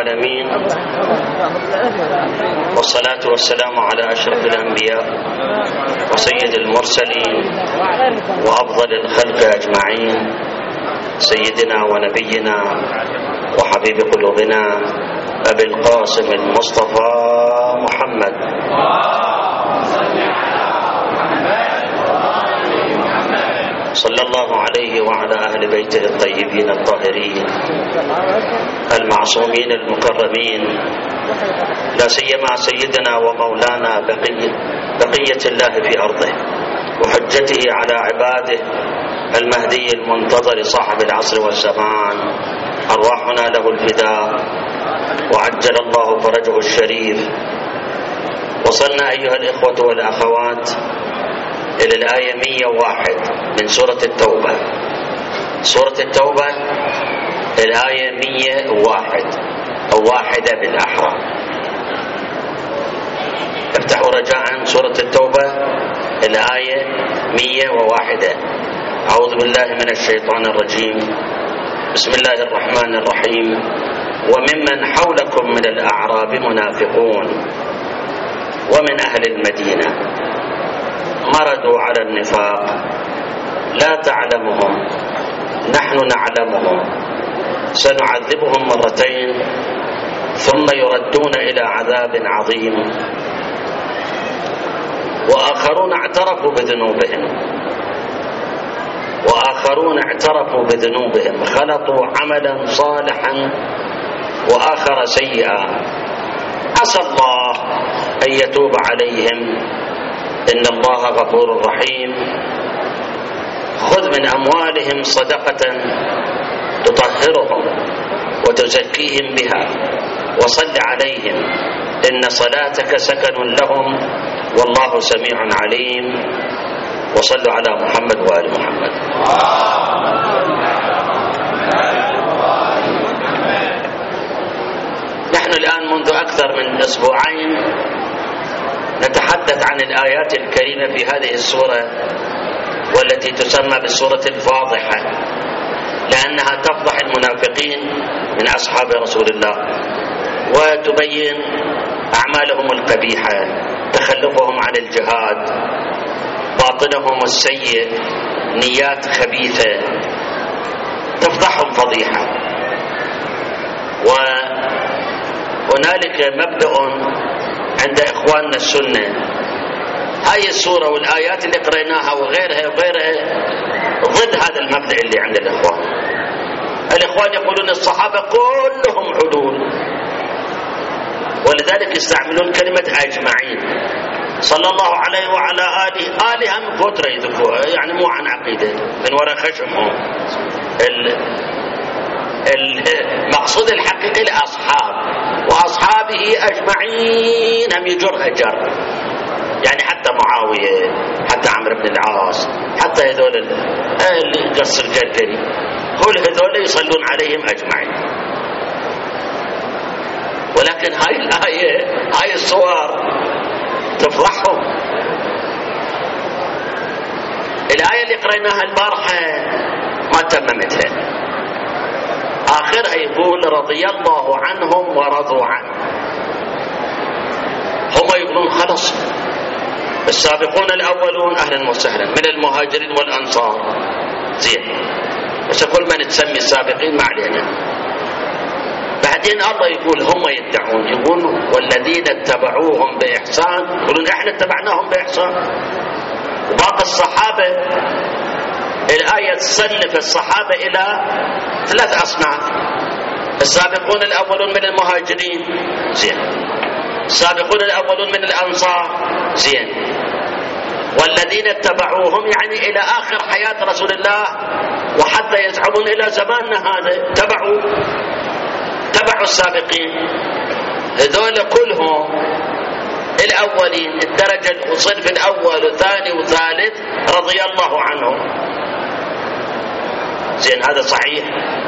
العالمين، والصلاة والسلام على أشرف الأنبياء وسيد المرسلين وأفضل الخلق أجمعين، سيدنا ونبينا وحبيب قلوبنا أبي القاسم المصطفى محمد. صلى الله عليه وعلى أهل بيته الطيبين الطاهرين المعصومين المكرمين، لا سيما سيدنا ومولانا بقية الله في أرضه وحجته على عباده المهدي المنتظر صاحب العصر والزمان، أرواحنا له الفداء وعجل الله فرجه الشريف. وصلنا أيها الإخوة والأخوات إلى الآية 101 من سورة التوبة. سورة التوبة الآية 101 أو واحدة بالأحرى. افتحوا رجاء سورة التوبة الآية 101. أعوذ بالله من الشيطان الرجيم. بسم الله الرحمن الرحيم. وممن حولكم من الأعراب منافقون ومن أهل المدينة مرضوا على النفاق لا تعلمهم نحن نعلمهم سنعذبهم مرتين ثم يردون إلى عذاب عظيم وآخرون اعترفوا بذنوبهم خلطوا عملا صالحا وآخر سيئا عسى الله أن يتوب عليهم إن الله غفور رحيم. خذ من أموالهم صدقة تطهرهم وتزكيهم بها وصل عليهم إن صلاتك سكن لهم والله سميع عليم. وصلوا على محمد وآل محمد. نحن الآن منذ أكثر من أسبوعين نتحدث عن الآيات الكريمة في هذه السورة والتي تسمى بالسورة الفاضحة، لأنها تفضح المنافقين من أصحاب رسول الله وتبين أعمالهم القبيحة، تخلفهم عن الجهاد، باطنهم السيء، نيات خبيثة، تفضحهم فضيحة. وهنالك مبدأ عند إخواننا السنة، هاي السورة والآيات اللي قريناها وغيرها ضد هذا المبدأ اللي عند الإخوان. الإخوان يقولون الصحابة كلهم عدول، ولذلك يستعملون كلمة أجمعين صلى الله عليه وعلى آله هم فترة يذكرها، يعني مو عن عقيدة من وراء خشمهم. المقصود الحقيقي الأصحاب وأصحابه أجمعين هم يجرها جر، يعني حتى معاوية، حتى عمرو بن العاص، حتى هذول اللي قص الجدري، كل هذول يصلون عليهم أجمعين. ولكن هاي الآية، هاي الصور تفضحهم. الآية اللي قريناها البارحة ما تممتها، آخرها يقول رضي الله عنهم ورضوا عنه. هم يقولون خلص السابقون الأولون أهلا وسهلا من المهاجرين والأنصار زين، بس كل من تسمي السابقين ما علينا. بعدين الله يقول هم يدعون، يقول والذين اتبعوهم بإحسان، يقولون احنا اتبعناهم بإحسان. وباقي الصحابة الآية تصنف الصحابة إلى 3 أصناف: السابقون الأولون من المهاجرين زين، السابقون الأولون من الأنصار زين، والذين اتبعوهم يعني إلى آخر حياة رسول الله وحتى يزعمون إلى زماننا هذا تبعوا السابقين. هذول كلهم الأولين، الدرجة الصنف الأول والثاني والثالث رضي الله عنهم زين. هذا صحيح.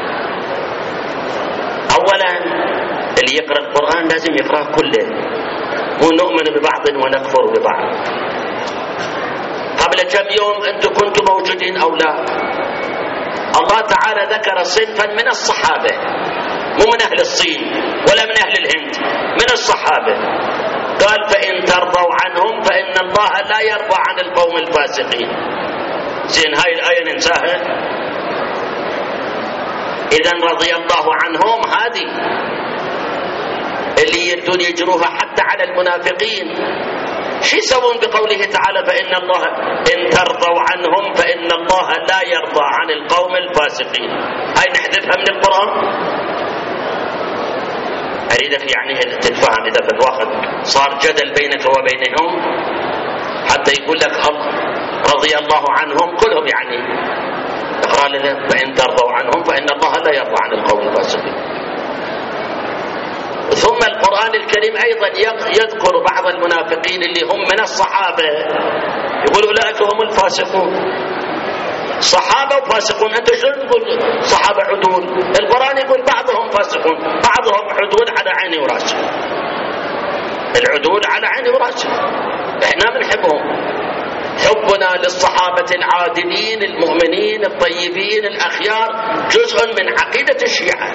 أولا اللي يقرأ القرآن لازم يقرأه كله، مو نؤمن ببعض ونكفر ببعض. قبل كم يوم أنتم كنتم موجودين أو لا؟ الله تعالى ذكر صنفا من الصحابة مو من أهل الصين ولا من أهل الهند، من الصحابة. قال فإن ترضوا عنهم فإن الله لا يرضى عن القوم الفاسقين. زين هاي الآية ننساها؟ إذن رضي الله عنهم هذه اللي يردون يجروها حتى على المنافقين. شو يسوون بقوله تعالى فإن الله إن ترضوا عنهم فإن الله لا يرضى عن القوم الفاسقين؟ هاي نحذفها من القرآن. أريدك يعني تتفهم إذا بالواحد صار جدل بينك وبينهم حتى يقول لك رضي الله عنهم كلهم، يعني اقرأ لنا فإن ترضوا عنهم فإن الله لا يرضى عن القوم الفاسقين. ثم القرآن الكريم أيضا يذكر بعض المنافقين اللي هم من الصحابة، يقول أولئك هم الفاسقون. صحابة وفاسقون، أنت شلون تقول صحابة عدول؟ القرآن يقول بعضهم فاسقون بعضهم عدول على عيني وراسي. العدول على عيني وراسي احنا بنحبهم. حبنا للصحابة العادلين المؤمنين الطيبين الأخيار جزء من عقيدة الشيعة،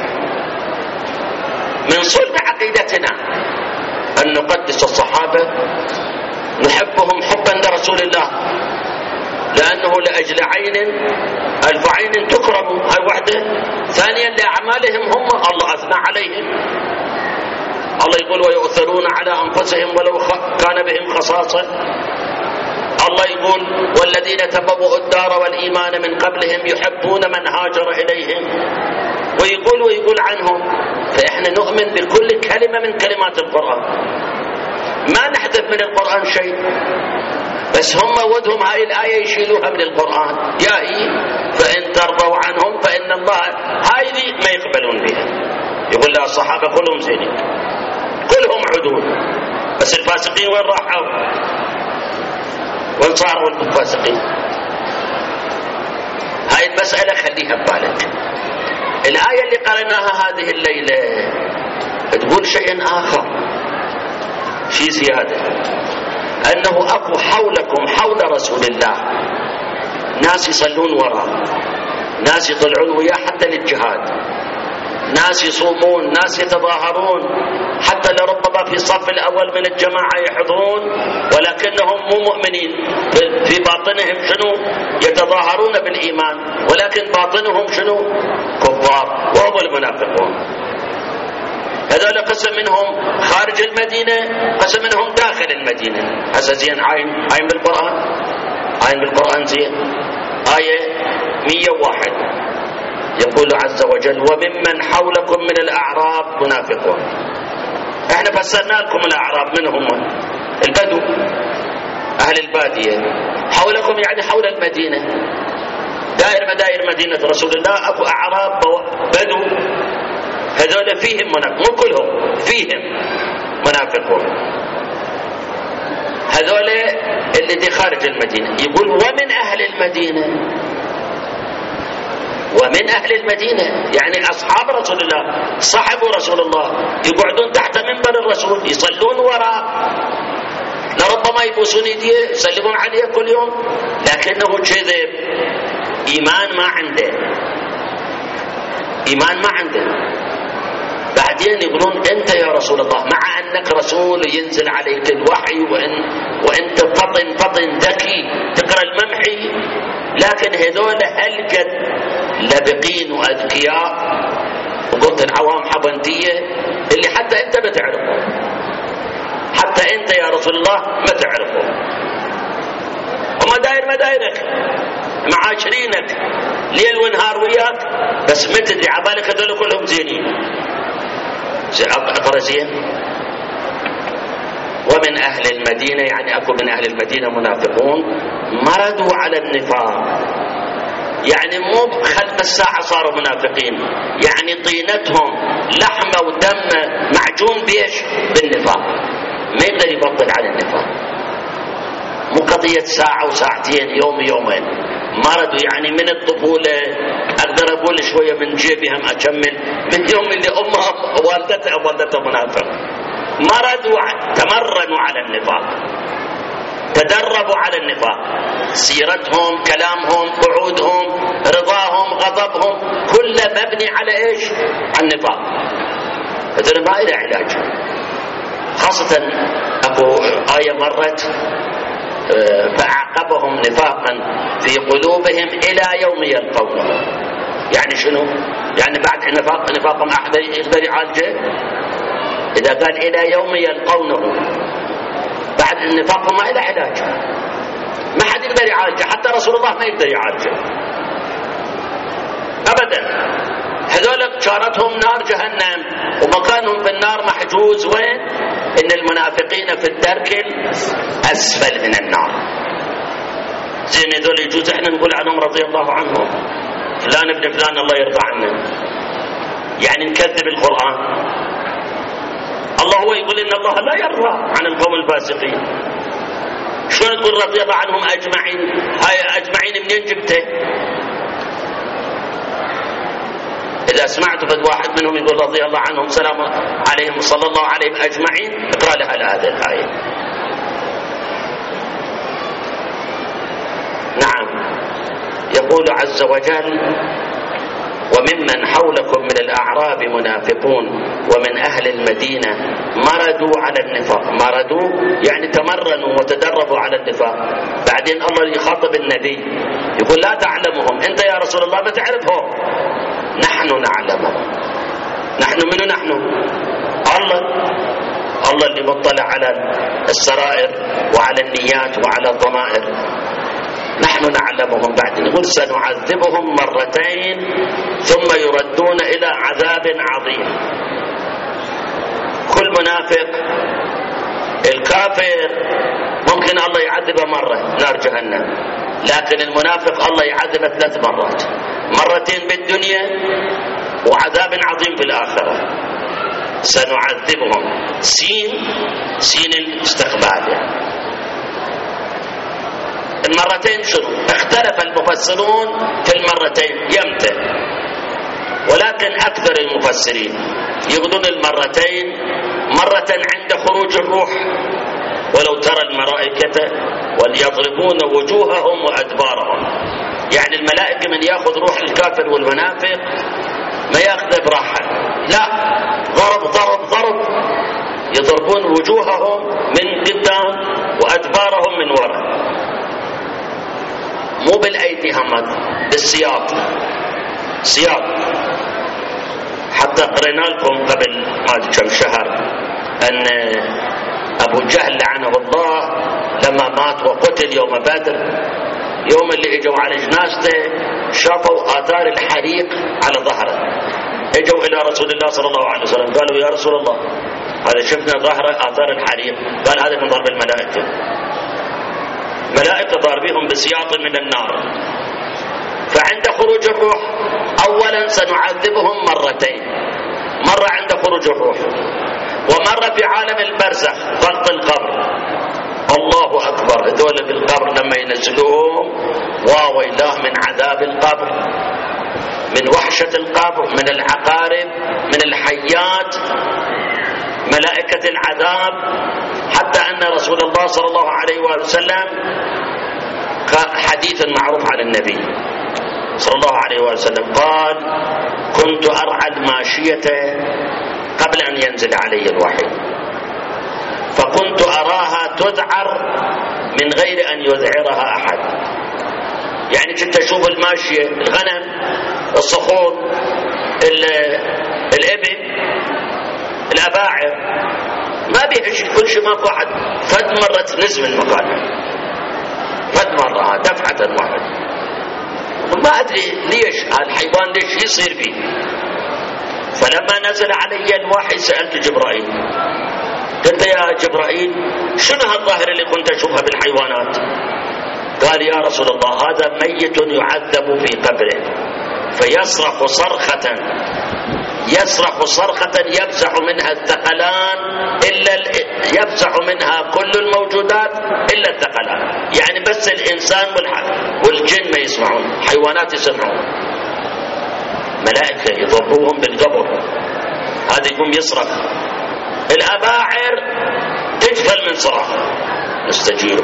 من صلب عقيدتنا أن نقدس الصحابة، نحبهم حبا لرسول الله، لأنه لأجل عين ألف عين تكرم، هاي وحده. ثانيا لأعمالهم هم الله أثنى عليهم، الله يقول ويؤثرون على أنفسهم ولو كان بهم خصاصة. الله يقول والذين تبوأوا الدار والإيمان من قبلهم يحبون من هاجر إليهم، ويقول عنهم. فإحنا نؤمن بكل كلمة من كلمات القرآن، ما نحذف من القرآن شيء، بس هم ودهم هاي الآية يشيلوها من القرآن. يا هي فإن ترضوا عنهم فإن الله، هاي دي ما يقبلون بها. يقول لا الصحابة كلهم زينين كلهم عدول، بس الفاسقين وين راحوا؟ وين صاروا الفاسقين؟ هاي المسألة خليها ببالك. الآية اللي قرأناها هذه الليلة تقول شيء آخر، شيء زيادة، أنه أكو حولكم حول رسول الله ناس يصلون وراء، ناس يطلعون وياه حتى للجهاد، ناس يصومون، ناس يتظاهرون، حتى لربما في الصف الأول من الجماعة يحضرون ولكنهم مو مؤمنين، في باطنهم شنو؟ يتظاهرون بالإيمان ولكن باطنهم شنو؟ كفار، وهم المنافقون. هذول قسم منهم خارج المدينة، قسم منهم داخل المدينة. هسه زين عين بالقرآن، عين بالقرآن زين. آية 101 يقول عز وجل وممن حولكم من الأعراب منافقون. احنا فسرنا لكم الأعراب من هم؟ البدو، أهل البادية. حولكم يعني حول المدينة، دائر مدائر مدينة رسول الله أكو أعراب بدو، هذول فيهم منافقون، مو كلهم، فيهم منافقون. هذول اللي دي خارج المدينة. يقول ومن أهل المدينة، ومن أهل المدينة يعني أصحاب رسول الله، صحبوا رسول الله، يقعدون تحت منبر الرسول، يصلون وراء، لربما يبوسون يديه، يسلمون عليه كل يوم، لكنه كذب، إيمان ما عنده، إيمان ما عنده. بعدين يقولون أنت يا رسول الله مع أنك رسول ينزل عليك الوحي وأنت فطن ذكي تقرأ الممحي، لكن هذول هلقد لبقين وأذكياء وقلت العوام حبنتية اللي حتى أنت ما تعرفه، حتى أنت يا رسول الله ما تعرفه. وما داير مدايرك معاشرينك ليل ونهار وياك، بس ما تدري عبالك هذول كلهم زينين. أقرأ زين ومن أهل المدينة يعني أكو من أهل المدينة منافقون مرضوا على النفاق، يعني مو خلف الساعة صاروا منافقين، يعني طينتهم لحمة ودم معجون بيش بالنفاق، ما يقدر يبطل على النفاق، مو قضية ساعة وساعتين يوم يومين، مرضوا يعني من الطفولة. أقدر أقول شوية من جيبي هم أكمل من يوم اللي أمها والدتها منافق، مرضوا تمرنوا على النفاق، تدربوا على النفاق، سيرتهم كلامهم قعودهم رضاهم غضبهم كله مبني على إيش؟ على النفاق. هذول ما إلى علاج. خاصة أكو آية مرت فأعقبهم نفاقا في قلوبهم إلى يوم يلقونه. يعني شنو؟ يعني بعد نفاقهم أحد يقدر يعالجه؟ إذا قال إلى يوم يلقونه بعد النفاق ما إلى علاج، ما حد يقدر يعالجه، حتى رسول الله ما يقدر يعالجه أبدا. هذول شارتهم نار جهنم ومكانهم في النار محجوز. وين؟ إن المنافقين في الدرك الأسفل من النار. زين هذول يجوز احنا نقول عنهم رضي الله عنهم فلان ابن فلان الله يرضى عنه، يعني نكذب القرآن؟ الله هو يقول إن الله لا يرضى عن القوم الفاسقين. شلون تقول رضي الله عنهم أجمعين؟ هاي أجمعين منين جبته؟ إذا سمعت بد واحد منهم يقول رضي الله عنهم سلام عليهم صلى الله عليهم أجمعين، اقرأ لها هذه الآية. نعم، يقول عز وجل وممن حولكم من الأعراب منافقون ومن أهل المدينة مردوا على النفاق. مردوا يعني تمرنوا وتدربوا على النفاق. بعدين الله يخاطب النبي يقول لا تعلمهم، أنت يا رسول الله ما تعرفهم، نحن نعلمهم. نحن منو؟ نحن الله اللي مطلع على السرائر وعلى النيات وعلى الضمائر. نحن نعلمهم. بعدين يقول سنعذبهم مرتين ثم يردون إلى عذاب عظيم. كل منافق الكافر ممكن الله يعذبه مرة نار جهنم، لكن المنافق الله يعذبه 3 مرات، مرتين بالدنيا وعذاب عظيم في الآخرة. سنعذبهم سين الاستقبال. المرتين شنو؟ اختلف المفسرون في المرتين يمتى، ولكن أكثر المفسرين يقولون المرتين مرة عند خروج الروح، ولو ترى الملائكة وليضربون وجوههم وأدبارهم. يعني الملائكة من يأخذ روح الكافر والمنافق ما يأخذ براحة، لا، ضرب يضربون وجوههم من قدام وأدبارهم من وراء، مو بالأيدي هم، بالسياط، سياط. حتى قرينا لكم قبل ما كم شهر أن أبو جهل لعنه الله لما مات وقتل يوم بدر، يوم اللي اجوا على جنازته شافوا آثار الحريق على ظهره، اجوا إلى رسول الله صلى الله عليه وسلم قالوا يا رسول الله هذا شفنا ظهره آثار الحريق. قال هذا من ضرب الملائكة، ملائكة ضاربيهم بسياط من النار. فعند خروج الروح أولا سنعذبهم مرتين، مرة عند خروج الروح ومرة في عالم البرزخ ضغط القبر. الله أكبر، هذول في القبر لما ينزلوهم واويلاه من عذاب القبر، من وحشة القبر، من العقارب، من الحيات، ملائكة العذاب. حتى أن رسول الله صلى الله عليه وسلم حديث معروف عن النبي صلى الله عليه وسلم قال كنت أرعى الماشية قبل أن ينزل علي الوحي، فكنت أراها تذعر من غير أن يذعرها أحد. يعني كنت أشوف الماشية، الغنم، الصخور، الإبل، الأباعر، ما بيها شيء، كل شيء ماكو أحد. فد مرة تنزل من مكانها، فد مرة دفعة واحدة. ما أدري ليش الحيوان ليش يصير فيه. فلما نزل علي الوحي سألت جبرائيل، قلت يا جبرائيل شنو هالظاهرة اللي كنت أشوفها بالحيوانات؟ قال يا رسول الله هذا ميت يعذب في قبره فيصرخ صرخة يفزع منها الثقلان يفزع منها كل الموجودات إلا الثقلان. يعني بس الإنسان والجن ما يسمعون، حيوانات يسمعون، ملائكة يضربوهم بالقبر، هذا يقوم يصرخ. الأباعر تجفل من صراخ. نستجير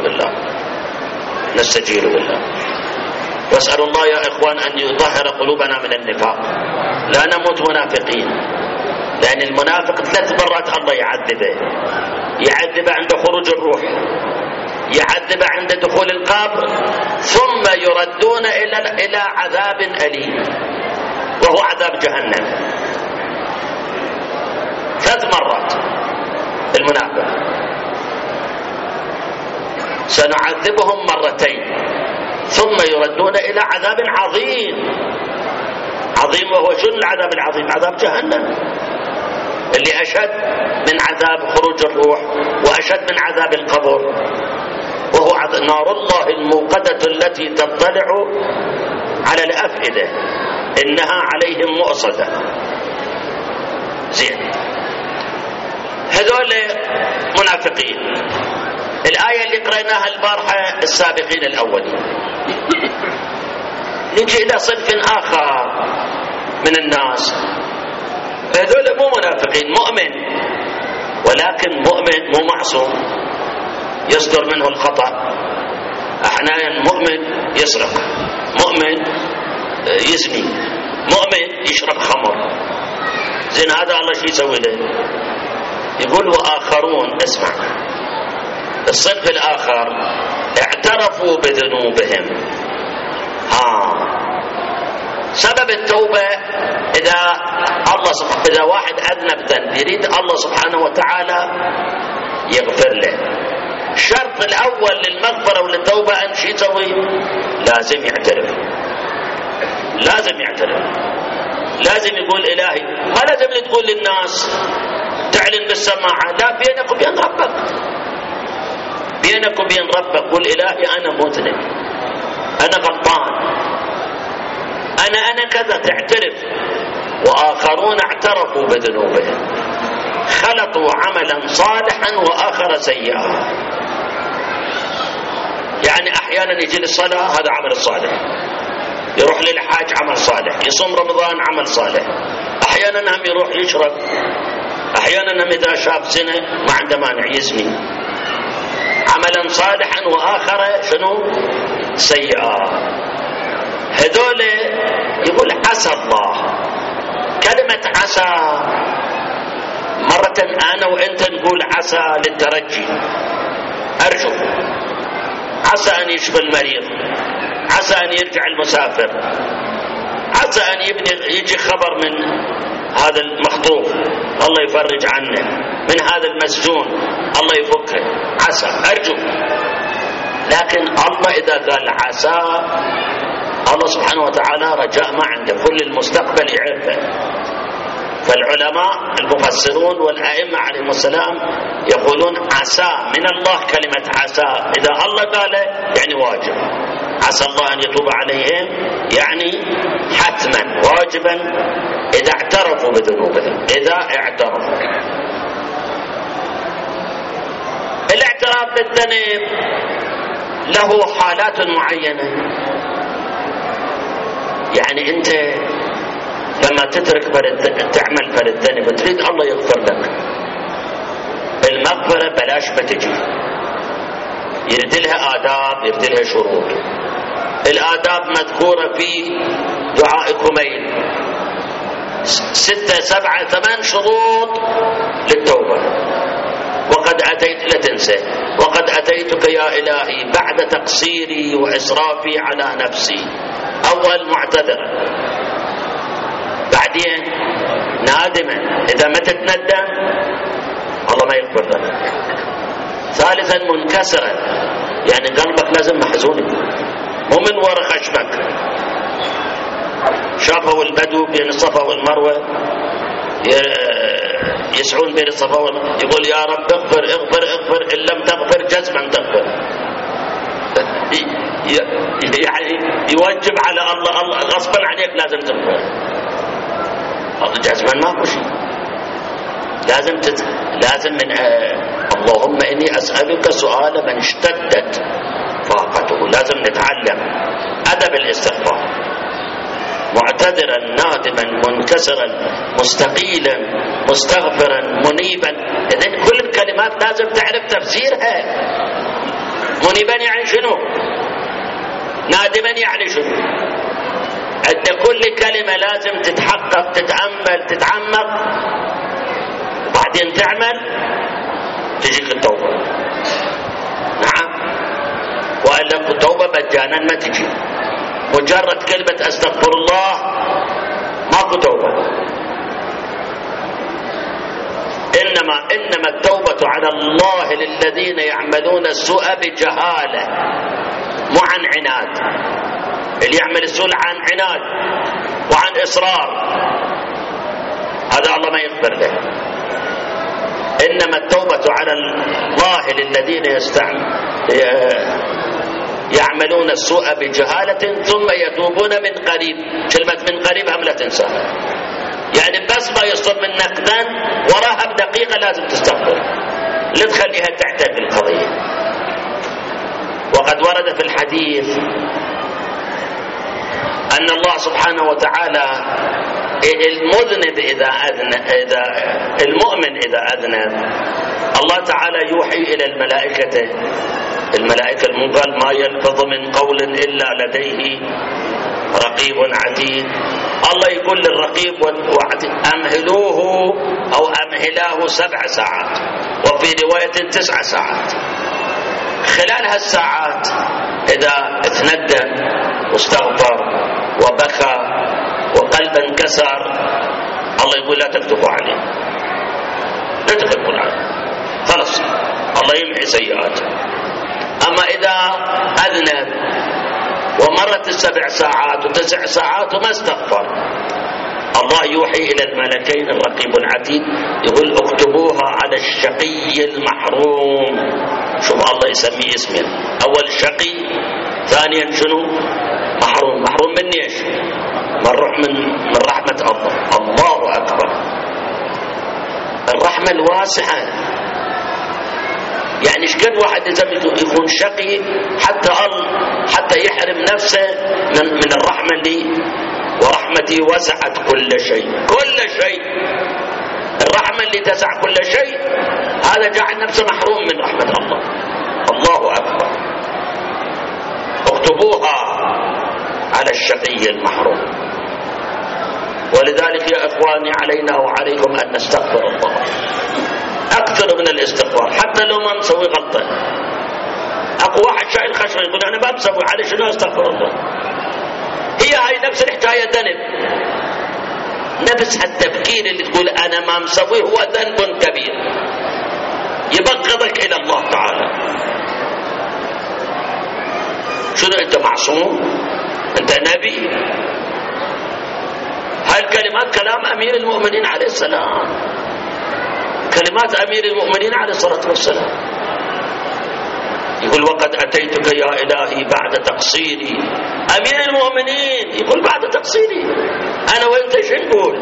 بالله. واسأل الله يا إخوان أن يطهر قلوبنا من النفاق، لا نموت منافقين. لأن المنافق 3 مرات الله يعذبه عند خروج الروح، يعذبه عند دخول القبر، ثم يردون إلى عذاب أليم وهو عذاب جهنم 3 مرات. المنافق سنعذبهم 2 مرات ثم يردون إلى عذاب عظيم. وهو شنو العذاب العظيم؟ عذاب جهنم اللي أشد من عذاب خروج الروح وأشد من عذاب القبر، وهو نار الله الموقدة التي تطلع على الأفئدة إنها عليهم مؤصدة. زين، هذول منافقين. الآية اللي قرأناها البارحة السابقين الأولين. نجي إلى صنف آخر من الناس، هذول مو منافقين، مؤمن، ولكن مؤمن مو معصوم، يصدر منه الخطأ. أحيانا مؤمن يسرق، مؤمن يزني، مؤمن يشرب خمر. زين، هذا الله شو يسوي له؟ يقول وآخرون، اسمع، الصنف الآخر اعترفوا بذنوبهم. سبب التوبة إذا واحد أذنب ذنب يريد الله سبحانه وتعالى يغفر له، الشرط الأول للمغفرة وللتوبة أن شو يسوي؟ لازم يعترف، لازم يقول إلهي. ما لازم تقول للناس تعلن بالسماعة، لا، بينك وبين ربك، قل إلهي أنا مذنب، أنا غلطان، أنا كذا، تعترف. وآخرون اعترفوا بذنوبهم خلطوا عملا صالحا وآخر سيئا. يعني أحيانا يجي للصلاة، هذا عمل صالح، يروح للحاج عمل صالح، يصوم رمضان عمل صالح، أحيانا هم يروح يشرب، أحيانا هم إذا شاف زنا ما عنده مانع يزني، عملا صالحا وآخر شنو؟ سيئا. هذول يقول عسى الله. كلمة عسى مرة أنا وأنت نقول عسى للترجي، أرجو، عسى أن يشفى المريض، عسى أن يرجع المسافر، عسى أن يجي خبر من هذا المخطوف الله يفرج عنه، من هذا المسجون الله يفكه، عسى، أرجو. لكن الله إذا قال عسى، الله سبحانه وتعالى رجاء ما عنده، كل المستقبل يعرفه. فالعلماء المفسرون والأئمة عليهم السلام يقولون عسى من الله، كلمة عسى إذا الله قاله يعني واجب، عسى الله أن يتوب عليهم يعني حتما واجبا إذا اعترفوا بذنوبهم. إذا اعترفوا، الاعتراف بالذنب له حالات معينة. يعني أنت لما تعمل فرد ذنب وتريد الله يغفر لك، المغفرة بلاش ما تجي، يرد لها آداب، يرد لها شروط. الآداب مذكورة في دعاء كميل، 6 7 8 شروط للتوبة. وقد أتيت، لا تنسى، وقد أتيتك يا إلهي بعد تقصيري وإسرافي على نفسي. أول معتذر، بعدين نادما، إذا ما تتندم الله ما يغفر لك. ثالثا منكسرا، يعني قلبك لازم محزون، مو من وراء خشمك. شافوا البدو بين الصفا والمروة يسعون بين الصفا والمروة، يقول يا رب اغفر اغفر اغفر، إن لم تغفر جزما تغفر. يعني يوجب على الله غصبا عليك لازم تغفر، جزما ماكو شيء، لازم من اللهم إني أسألك سؤال من اشتدت فاقته. لازم نتعلم أدب الاستغفار، معتذرا نادما منكسرا مستقيلا مستغفرا منيبا. إذن كل الكلمات لازم تعرف تفسيرها. منيبا يعني شنو؟ نادما يعني شنو؟ عند كل كلمة لازم تتحقق، تتأمل، تتعمق، زين تعمل تجيك التوبة. نعم، وإلا التوبة مجانا ما تجي، مجرد كلمة أستغفر الله ماكو توبة. إنما التوبة على الله للذين يعملون السوء بجهالة مو عن عناد. اللي يعمل السوء عن عناد وعن إصرار هذا الله ما يغفر له. إنما التوبة على الله للذين يعملون السوء بجهالة ثم يتوبون من قريب. كلمة من قريب هم لا تنساها، يعني بس ما يصدر منك ذنب وراها بدقيقة لازم تستغفر، لا تخليها تعتاد القضية. وقد ورد في الحديث أن الله سبحانه وتعالى المذنب المؤمن إذا أذنب الله تعالى يوحي إلى الملائكة المنقل ما يلفظ من قول إلا لديه رقيب عتيد. الله يقول للرقيب والعتيد أمهلوه أو أمهلاه 7 ساعات، وفي رواية 9 ساعات. خلال هالساعات إذا اتندم واستغفر وبكى وقلبا انكسر الله يقول لا تكتبوا عليه، لا تكتبوا عليه، خلص الله يمحي سيئاته. أما إذا أذنب ومرت 7 ساعات و9 ساعات وما استغفر الله يوحي إلى الملكين الرقيب العتيد يقول اكتبوها على الشقي المحروم. شوف الله يسميه اسمين، أول شقي، ثانيا شنو؟ محروم. محروم من ايش؟ من رحمة الله. الله أكبر، الرحمة الواسعة. يعني ايش قد واحد لازم يكون شقي حتى يحرم نفسه من الرحمة اللي ورحمتي وسعت كل شيء. كل شيء، الرحمة اللي تسع كل شيء، هذا جعل نفسه محروم من رحمة الله. الله أكبر، اكتبوها على الشقي المحروم. ولذلك يا إخواني علينا وعليكم أن نستغفر الله أكثر من الاستغفار، حتى لو ما مسوي غلطة. أقوى واحد شايل خشمه يقول أنا ما مسوي، علي شنو أستغفر الله؟ هي هاي نفس الحكاية ذنب، نفس التفكير اللي تقول أنا ما مسوي هو ذنب كبير يبغضك إلى الله تعالى. شنو أنت معصوم؟ أنت نبي؟ هاي الكلمات كلام أمير المؤمنين عليه السلام، كلمات أمير المؤمنين عليه الصلاة والسلام. يقول وقد أتيتك يا إلهي بعد تقصيري. أمير المؤمنين يقول بعد تقصيري، أنا وأنت شو نقول؟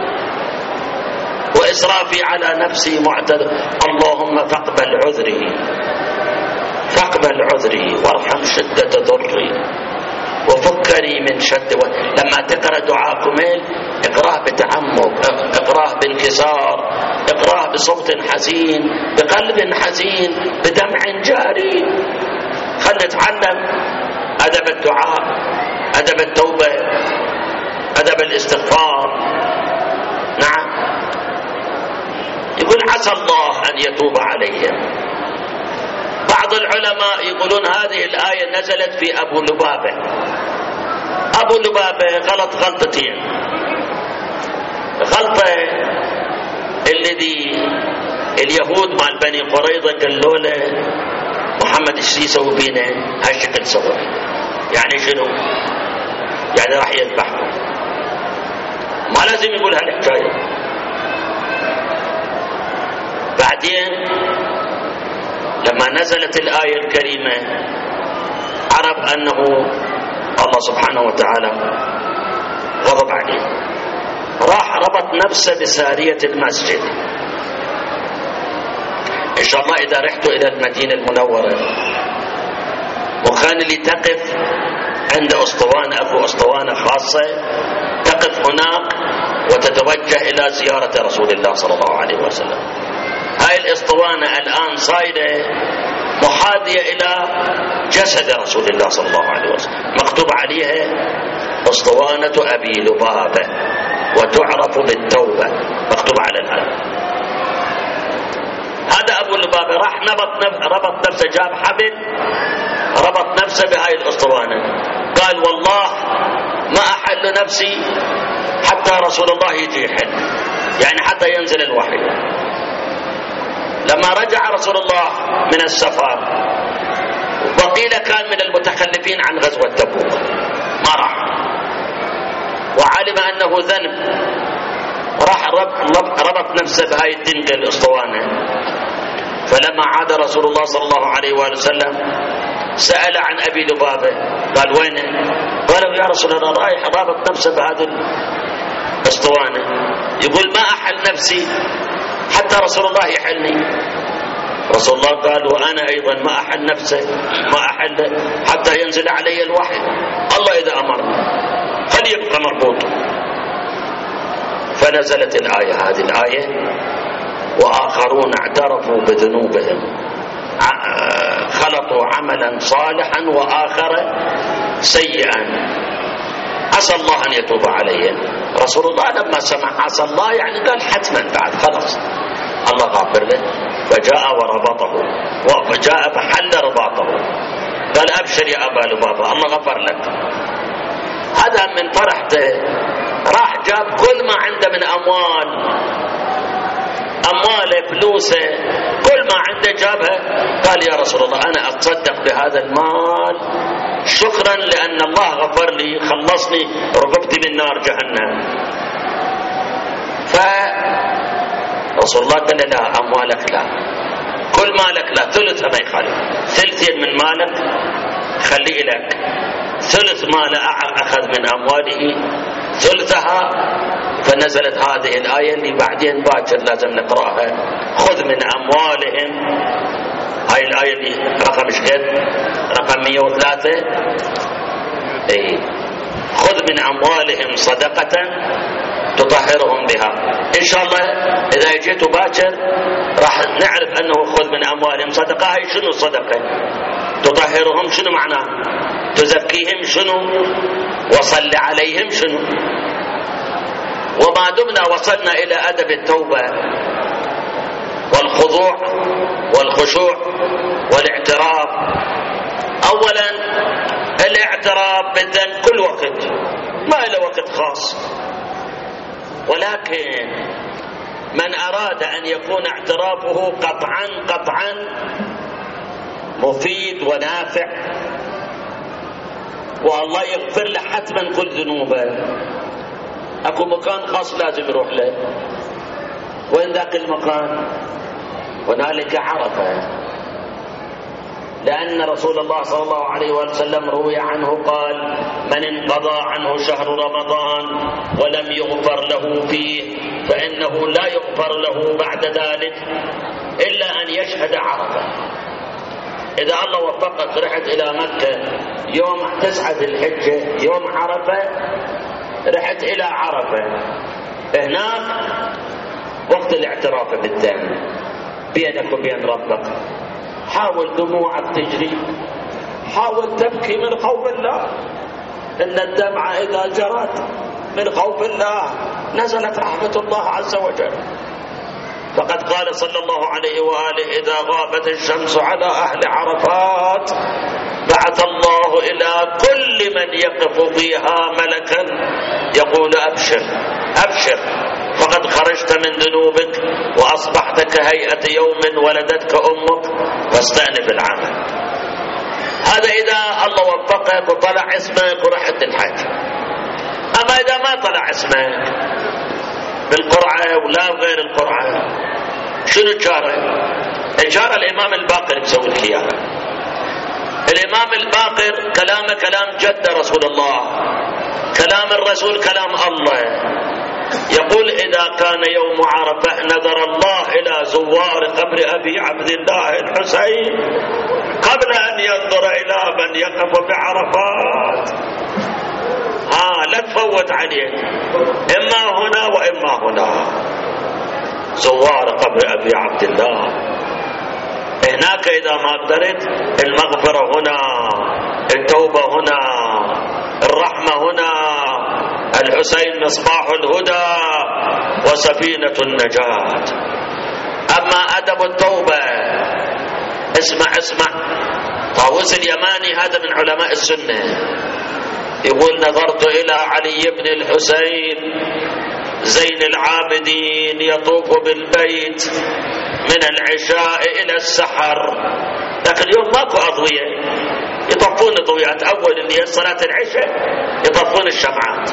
وإسرافي على نفسي معتذر، اللهم فاقبل عذري، فاقبل عذري وارحم شدة ضري وفكني من شد لما تقرأ دعاء كميل اقراه بتعمق، اقراه بانكسار، اقراه بصوت حزين، بقلب حزين، بدمع جاري. خلنا نتعلم أدب الدعاء، أدب التوبة، أدب الاستغفار. نعم، يقول عسى الله أن يتوب عليهم. بعض العلماء يقولون هذه الآية نزلت في أبو لبابة. أبو لبابة غلط غلطتين. غلطة الذي اليهود مع بني قريظة قالوا له محمد ايش يسوي بينا هالشكل سوى، يعني شنو؟ يعني راح يذبحكم. ما لازم يقول هالحكاية. بعدين لما نزلت الآية الكريمة عرف أنه الله سبحانه وتعالى غضب عليه، راح ربط نفسه بسارية المسجد. إن شاء الله إذا رحتوا إلى المدينة المنورة وكان اللي تقف عند أسطوانة، أكو أسطوانة خاصة تقف هناك وتتوجه إلى زيارة رسول الله صلى الله عليه وسلم. هاي الاسطوانة الآن صايرة محاذية إلى جسد رسول الله صلى الله عليه وسلم، مكتوب عليها اسطوانة أبي لبابة وتعرف بالتوبة، مكتوب على الآن. بابه راح ربط نفسه، جاب حبل ربط نفسه بهاي الأسطوانة، قال والله ما أحل نفسي حتى رسول الله يجي يحل، يعني حتى ينزل الوحي. لما رجع رسول الله من السفر وقيل كان من المتخلفين عن غزوة تبوك ما راح، وعلم أنه ذنب، راح ربط نفسه بهاي الدنقة الأسطوانة. فلما عاد رسول الله صلى الله عليه وآله وسلم سأل عن أبي لبابة، قال وينه؟ قالوا يا رسول الله رايح رابط نفسه بهذه الأسطوانة، يقول ما أحل نفسي حتى رسول الله يحلني. رسول الله قال وأنا أيضا ما أحل نفسي، ما أحل حتى ينزل علي الوحي، الله إذا أمرني فليبقى مربوط. فنزلت الآية، هذه الآية وآخرون اعترفوا بذنوبهم خلطوا عملا صالحا وآخر سيئا عسى الله أن يتوب عليهم. رسول الله لما سمع عسى الله يعني قال حتما بعد خلاص الله غافر له، فجاء وربطه، وجاء فحل رباطه، قال أبشر يا أبا لبابة الله غفر لك. هذا من فرحته راح جاب كل ما عنده من أمواله فلوسه كل ما عنده جابها، قال يا رسول الله أنا أتصدق بهذا المال شكرا لأن الله غفر لي خلصني رغبتي من نار جهنم. فرسول الله قال لا أموالك لا، كل مالك لا، ثلثها ما يخالف، ثلثين من مالك خليه لك، ثلث مال أخذ من أمواله ثلثها. فنزلت هذه الآية اللي بعدين باكر لازم نقرأها، خذ من أموالهم، هاي الآية اللي رقم شكل رقم 103 خذ من أموالهم صدقة تطهرهم بها. إن شاء الله إذا جيت باكر راح نعرف أنه خذ من أموالهم صدقة، هاي شنو صدقة؟ تطهرهم شنو معناه؟ تزكيهم شنو؟ وصل عليهم شنو؟ وما دمنا وصلنا إلى أدب التوبة والخضوع والخشوع والاعتراف، أولا الاعتراف بالذنب كل وقت، ما له وقت خاص، ولكن من أراد أن يكون اعترافه قطعا مفيد ونافع والله يغفر له حتما كل ذنوبه، اكو مكان خاص لازم يروح له. وين ذاك المكان؟ هنالك عرفه، لأن رسول الله صلى الله عليه وسلم روي عنه قال من انقضى عنه شهر رمضان ولم يغفر له فيه فإنه لا يغفر له بعد ذلك إلا أن يشهد عرفة. إذا الله وفقك رحت إلى مكة يوم 9 ذي الحجة يوم عرفة، رحت إلى عرفة، هناك وقت الاعتراف بالذنب بينك وبين ربك، حاول دموعك تجري، حاول تبكي من خوف الله، إن الدمعة إذا جرت من خوف الله نزلت رحمة الله عز وجل. فقد قال صلى الله عليه وآله إذا غابت الشمس على أهل عرفات بعث الله إلى كل من يقف فيها ملكا يقول أبشر أبشر فقد خرجت من ذنوبك وأصبحت كهيئة يوم ولدتك أمك فاستأنف العمل. هذا إذا الله وفقك وطلع اسمك ورحت الحج. أما إذا ما طلع اسمك بالقرعة ولا غير القرعة شنو الجارة؟ الجارة الإمام الباقر بسوي لك إياها. الإمام الباقر كلامه كلام جد رسول الله، كلام الرسول كلام الله. يقول إذا كان يوم عرفة نظر الله إلى زوار قبر أبي عبد الله الحسين قبل أن ينظر إلى من يقف بعرفات. لا تفوت عليه، إما هنا وإما هنا. زوار قبر أبي عبد الله هناك إذا ما قدرت المغفرة هنا، التوبة هنا، الرحمة هنا، الحسين مصباح الهدى وسفينة النجاة. أما أدب التوبة، اسمع طاووس اليماني هذا من علماء السنة يقول: نظرت إلى علي بن الحسين زين العابدين يطوف بالبيت من العشاء إلى السحر. لكن اليوم ماكو أضوية، يطفون ضويات أول اللي هي صلاة العشاء يطفون الشمعات.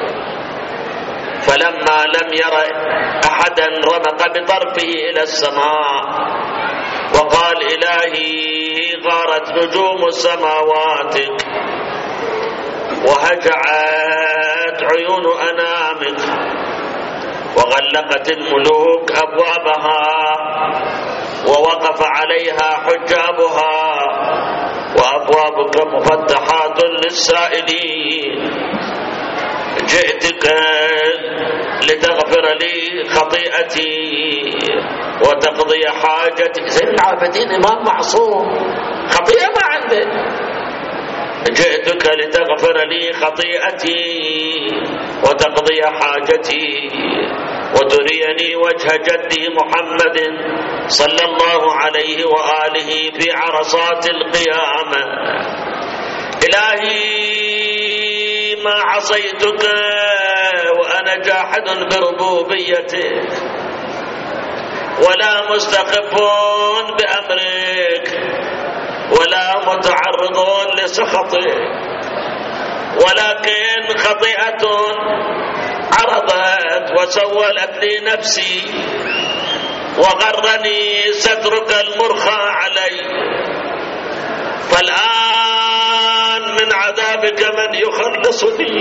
فلما لم ير أحدا رمق بطرفه إلى السماء وقال: إلهي غارت نجوم سماواتك وهجعت عيون أنامك وغلقت الملوك أبوابها ووقف عليها حجابها وأبوابك مفتحات للسائلين، جئتك لتغفر لي خطيئتي وتقضي حاجتي. زين العابدين إمام معصوم، خطيئة ما عنده. جئتك لتغفر لي خطيئتي وتقضي حاجتي وتريني وجه جدي محمد صلى الله عليه وآله في عرصات القيامة. إلهي ما عصيتك وأنا جاحد بربوبيتك ولا مستخف بأمرك ولا متعرض لسخطك، ولكن خطيئة عرضت وسولت لي نفسي وغرني سترك المرخى علي. فالآن من عذابك من يخلصني،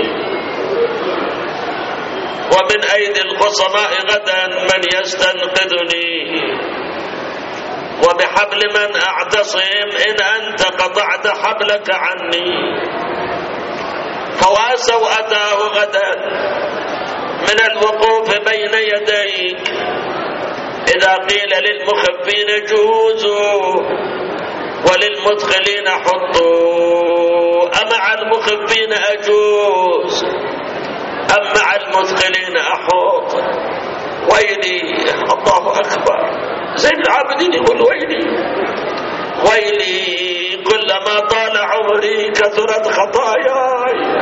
ومن أيدي الخصماء غدا من يستنقذني، وبحبل من أعتصم إن أنت قطعت حبلك عني. فواسوا أتاه غدا من الوقوف بين يديك إذا قيل للمخفين جوزوا وللمدخلين حطوا، أمع المخفين أجوز أم مع المدخلين أحط؟ ويلي، الله أكبر. زين العابدين يقول: ويلي كلما طال عمري كثرت خطاياي،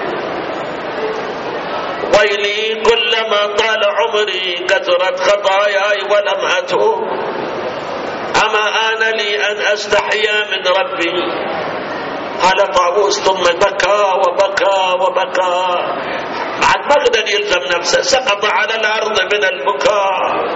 ويلي كلما طال عمري كثرت خطاياي ولم أتوب. أما آن لي أن أستحيا من ربي. قال طاووس ثم بكى وبكى وبكى، بعد ما قدر يلزم نفسه، سقط على الأرض من البكاء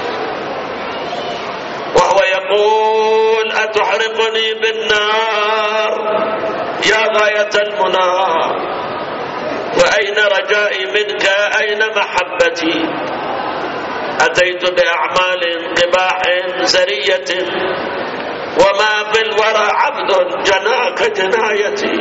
وهو يقول: أتحرقني بالنار يا غاية المنى، وأين رجائي منك، أين محبتي؟ أتيت بأعمال قباح زرية وما بالورى عبد جناك جنايتي.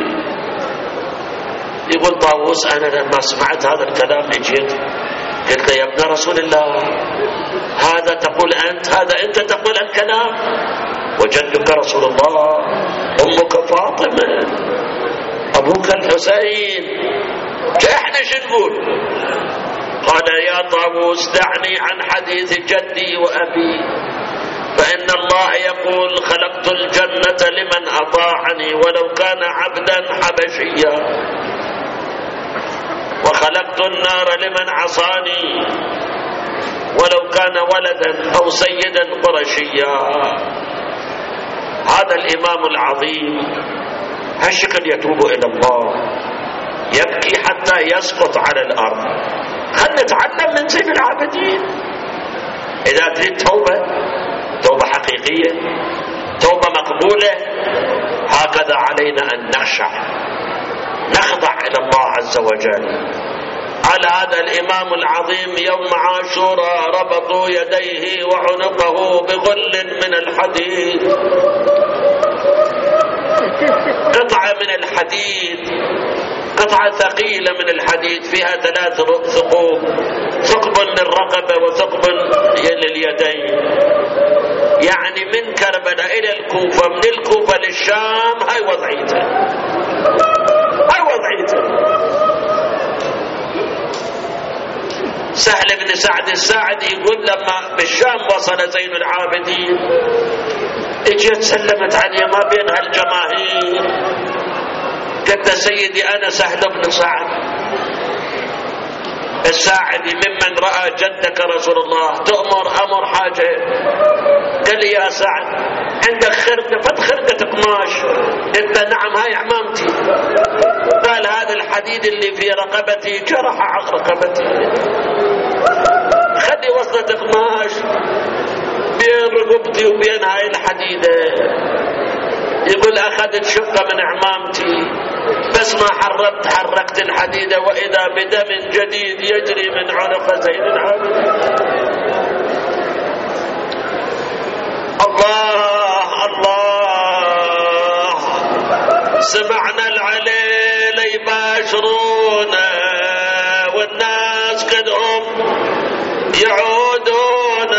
يقول طاووس: أنا لما سمعت هذا الكلام اجيت قلت: يا ابن رسول الله، هذا تقول أنت، هذا أنت تقول الكلام، وجدك رسول الله، أمك فاطمة، أبوك الحسين، احنا شو نقول؟ قال: يا طاووس دعني عن حديث جدي وأبي، فإن الله يقول: خلقت الجنة لمن أطاعني ولو كان عبدا حبشيا، وخلقت النار لمن عصاني ولو كان ولدا أو سيدا قرشيا. هذا الإمام العظيم هالشكل يتوب إلى الله، يبكي حتى يسقط على الأرض. خلنا نتعلم من زين العابدين. إذا تريد توبة حقيقية، توبة مقبولة، هكذا علينا أن نخضع إلى الله عز وجل. على هذا الإمام العظيم يوم عاشوراء ربطوا يديه وعنقه بغل من الحديد، قطعة من الحديد، قطعة ثقيلة من الحديد فيها 3 ثقوب، ثقب للرقبة وثقب لليدين. يعني من كربلاء إلى الكوفة، من الكوفة للشام، هاي وضعيته. سهل بن سعد الساعدي يقول: لما بالشام وصل زين العابدين، اجت سلمت عليه ما بين هالجماهير، قلت سيدي أنا سهل بن سعد الساعدي ممن رأى جدك رسول الله، تؤمر أمر حاجة؟ قال لي يا سعد عندك خرقة، فت خرقة قماش. قلت نعم هاي عمامتي. قال هذا الحديد اللي في رقبتي جرح رقبتي، خلي وصلة قماش بين رقبتي وبين هاي الحديدة. يقول أخذت شقة من عمامتي بس ما حركت الحديدة وإذا بدم جديد يجري من عنق زين العابدين. الله الله، سمعنا العليل يباشرونا والناس كدهم يعودون،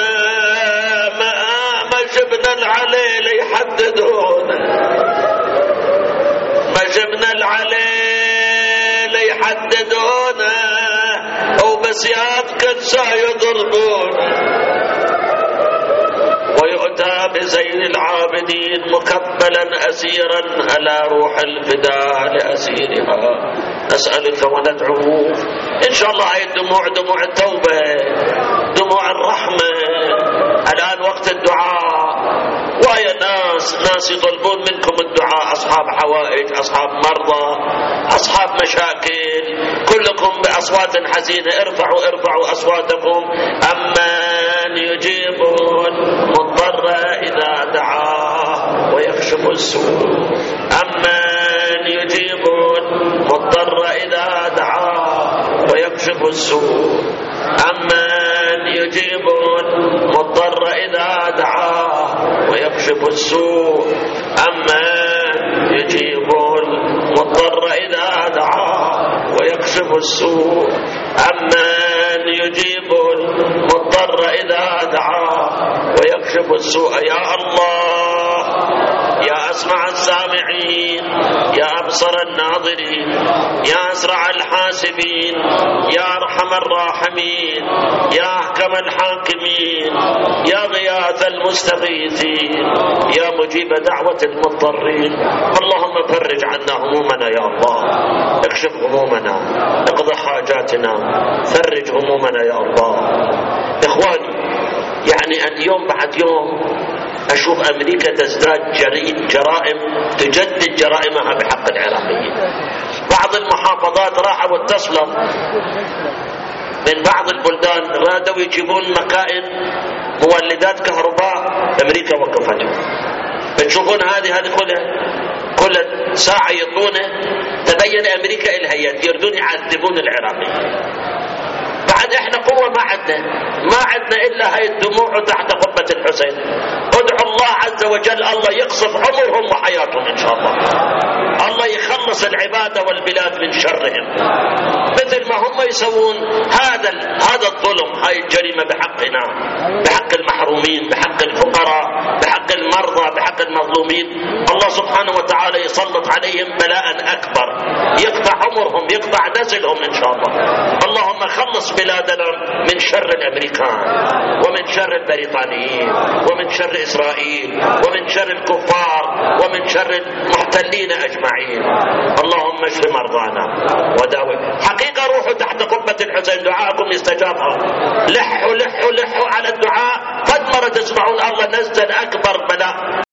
ما شفنا العليل يحددونا، ما شفنا العليل يحددونا وبسيات كنسا يضربونا. ويؤتى بزين العابدين مكبلا أسيرا على روح الفداء لأسيرها. نسألك وندعو إن شاء الله هاي الدموع دموع التوبة، دموع الرحمة. الآن وقت الدعاء، ويا ناس يطلبون منكم الدعاء، أصحاب حوائج، أصحاب مرضى، أصحاب مشاكل، كلكم بأصوات حزينة. ارفعوا أصواتكم. أمن يجيبون مضطر إذا دعاه ويكشف السوء، أمن يجيبون مضطر إذا دعاه ويكشف السوء، أمن يجيبون مضطر إذا دعاه ويكشف السوء، أمن يجيبون مضطر إذا دعاه ويكشف السوء، أمن يجيبون مضطر إذا دعاه ويكشف السوء. يا الله يا أسمع السامعين، يا أبصر الناظرين، يا أسرع الحاسبين، يا أرحم الراحمين، يا أحكم الحاكمين، يا غياث المستغيثين، يا مجيب دعوة المضطرين. اللهم فرج عنا همومنا يا الله، اكشف همومنا، اقض حاجاتنا، فرج همومنا يا الله. إخواني، يعني اليوم بعد يوم أشوف أمريكا تزداد جرائم، تجدد جرائمها بحق العراقيين. بعض المحافظات راحوا واتصلوا من بعض البلدان، رادوا يجيبون مكائن مولدات كهرباء، أمريكا وقفتها. تشوفون هذه كل ساعة يطلونه، تبين أمريكا إلها يد، يردون يعذبون العراقيين. بعد احنا قوة ما عندنا إلا هاي الدموع تحت قبة الحسين. ادعوا الله عز وجل الله يقصف عمرهم وحياتهم إن شاء الله، الله يخلص العبادة والبلاد من شرهم، مثل ما هم يسوون هذا الظلم، هاي الجريمة بحقنا، بحق المحرومين، بحق الفقراء، بحق المرضى، بحق المظلومين. الله سبحانه وتعالى يسلط عليهم بلاء أكبر، يقطع عمرهم، يقطع نسلهم إن شاء الله. اللهم خلص بلادنا من شر الأمريكان ومن شر البريطانيين ومن شر إسرائيل ومن شر الكفار ومن شر المحتلين أجمعين. اللهم اشف مرضانا وداوي. حقيقة روحوا تحت قبة الحسين، دعاءكم يستجاب. لحوا على الدعاء، قد مرة تسمعون الله نزل أكبر بلاء